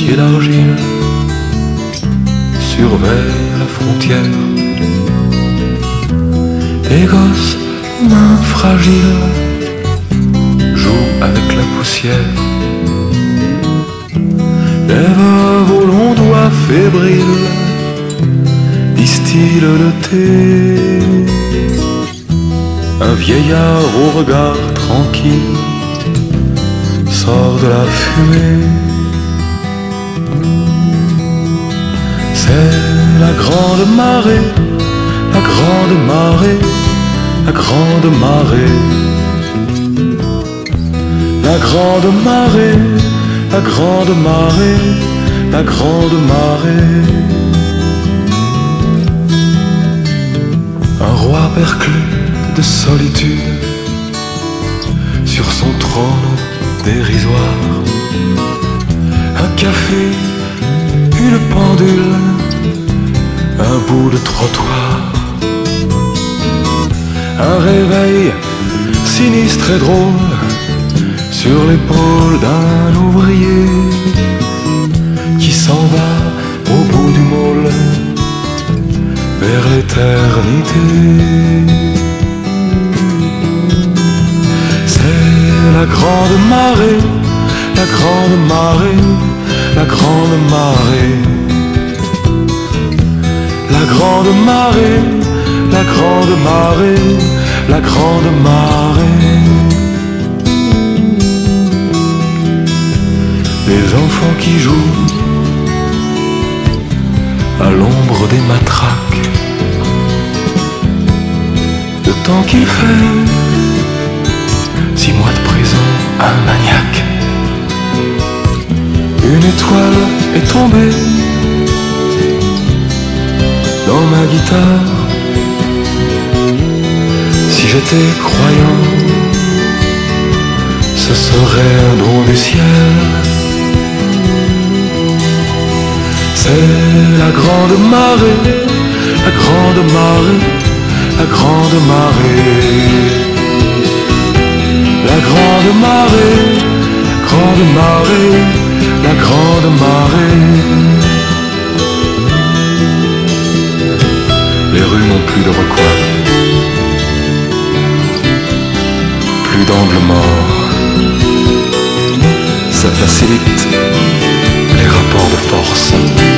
pieds d'argile surveille la frontière. Les gosses, mains fragiles, jouent avec la poussière. Les veuves aux longs doigts fébriles distillent le thé. Un vieillard au regard tranquille sort de la fumée. C'est la grande marée, la grande marée, la grande marée. La grande marée, la grande marée, la grande marée. Un roi perclus de solitude sur son trône dérisoire. Un café, une pendule, un bout de trottoir. Un réveil sinistre et drôle sur l'épaule d'un ouvrier qui s'en va au bout du môle vers l'éternité. C'est la grande marée, la grande marée, la grande marée. La grande marée, la grande marée, la grande marée. Des enfants qui jouent à l'ombre des matraques. Le temps qu'il fait, 6 mois de prison, un maniaque. Une étoile est tombée dans ma guitare. Si j'étais croyant, ce serait un don du ciel. C'est la grande marée, la grande marée, la grande marée. La grande marée, grande marée, la grande marée. Les rues n'ont plus de recoin, plus d'angle mort. Ça facilite les rapports de force.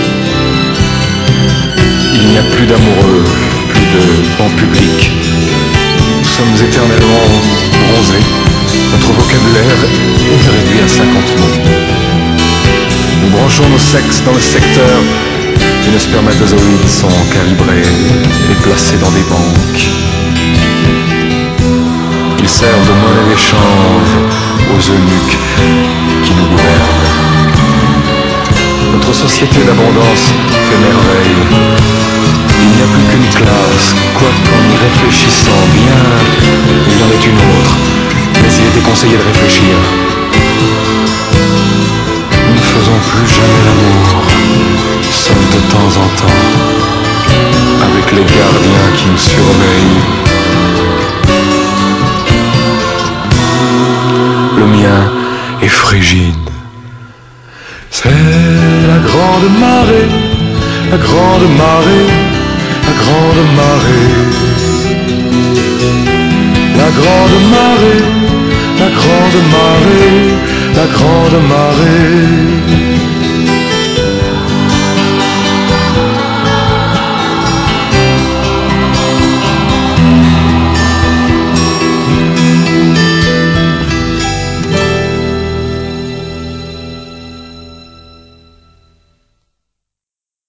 Il n'y a plus d'amoureux, plus de banc public. Nous sommes éternellement bronzés. Notre vocabulaire est réduit à 50 mots. Nous branchons nos sexes dans le secteur où nos spermatozoïdes sont calibrés et placés dans des banques. Ils servent de monnaie d'échange aux eunuques qui nous gouvernent. Notre société d'abondance fait merveille. Il n'y a plus qu'une classe, quoique en y réfléchissant bien, il y en est une autre. Mais il était conseillé de réfléchir. Nous ne faisons plus jamais l'amour, sauf de temps en temps, avec les gardiens qui nous surveillent. Le mien est frigide. C'est la grande marée, la grande marée, la grande marée. La grande marée, la grande marée, la grande marée.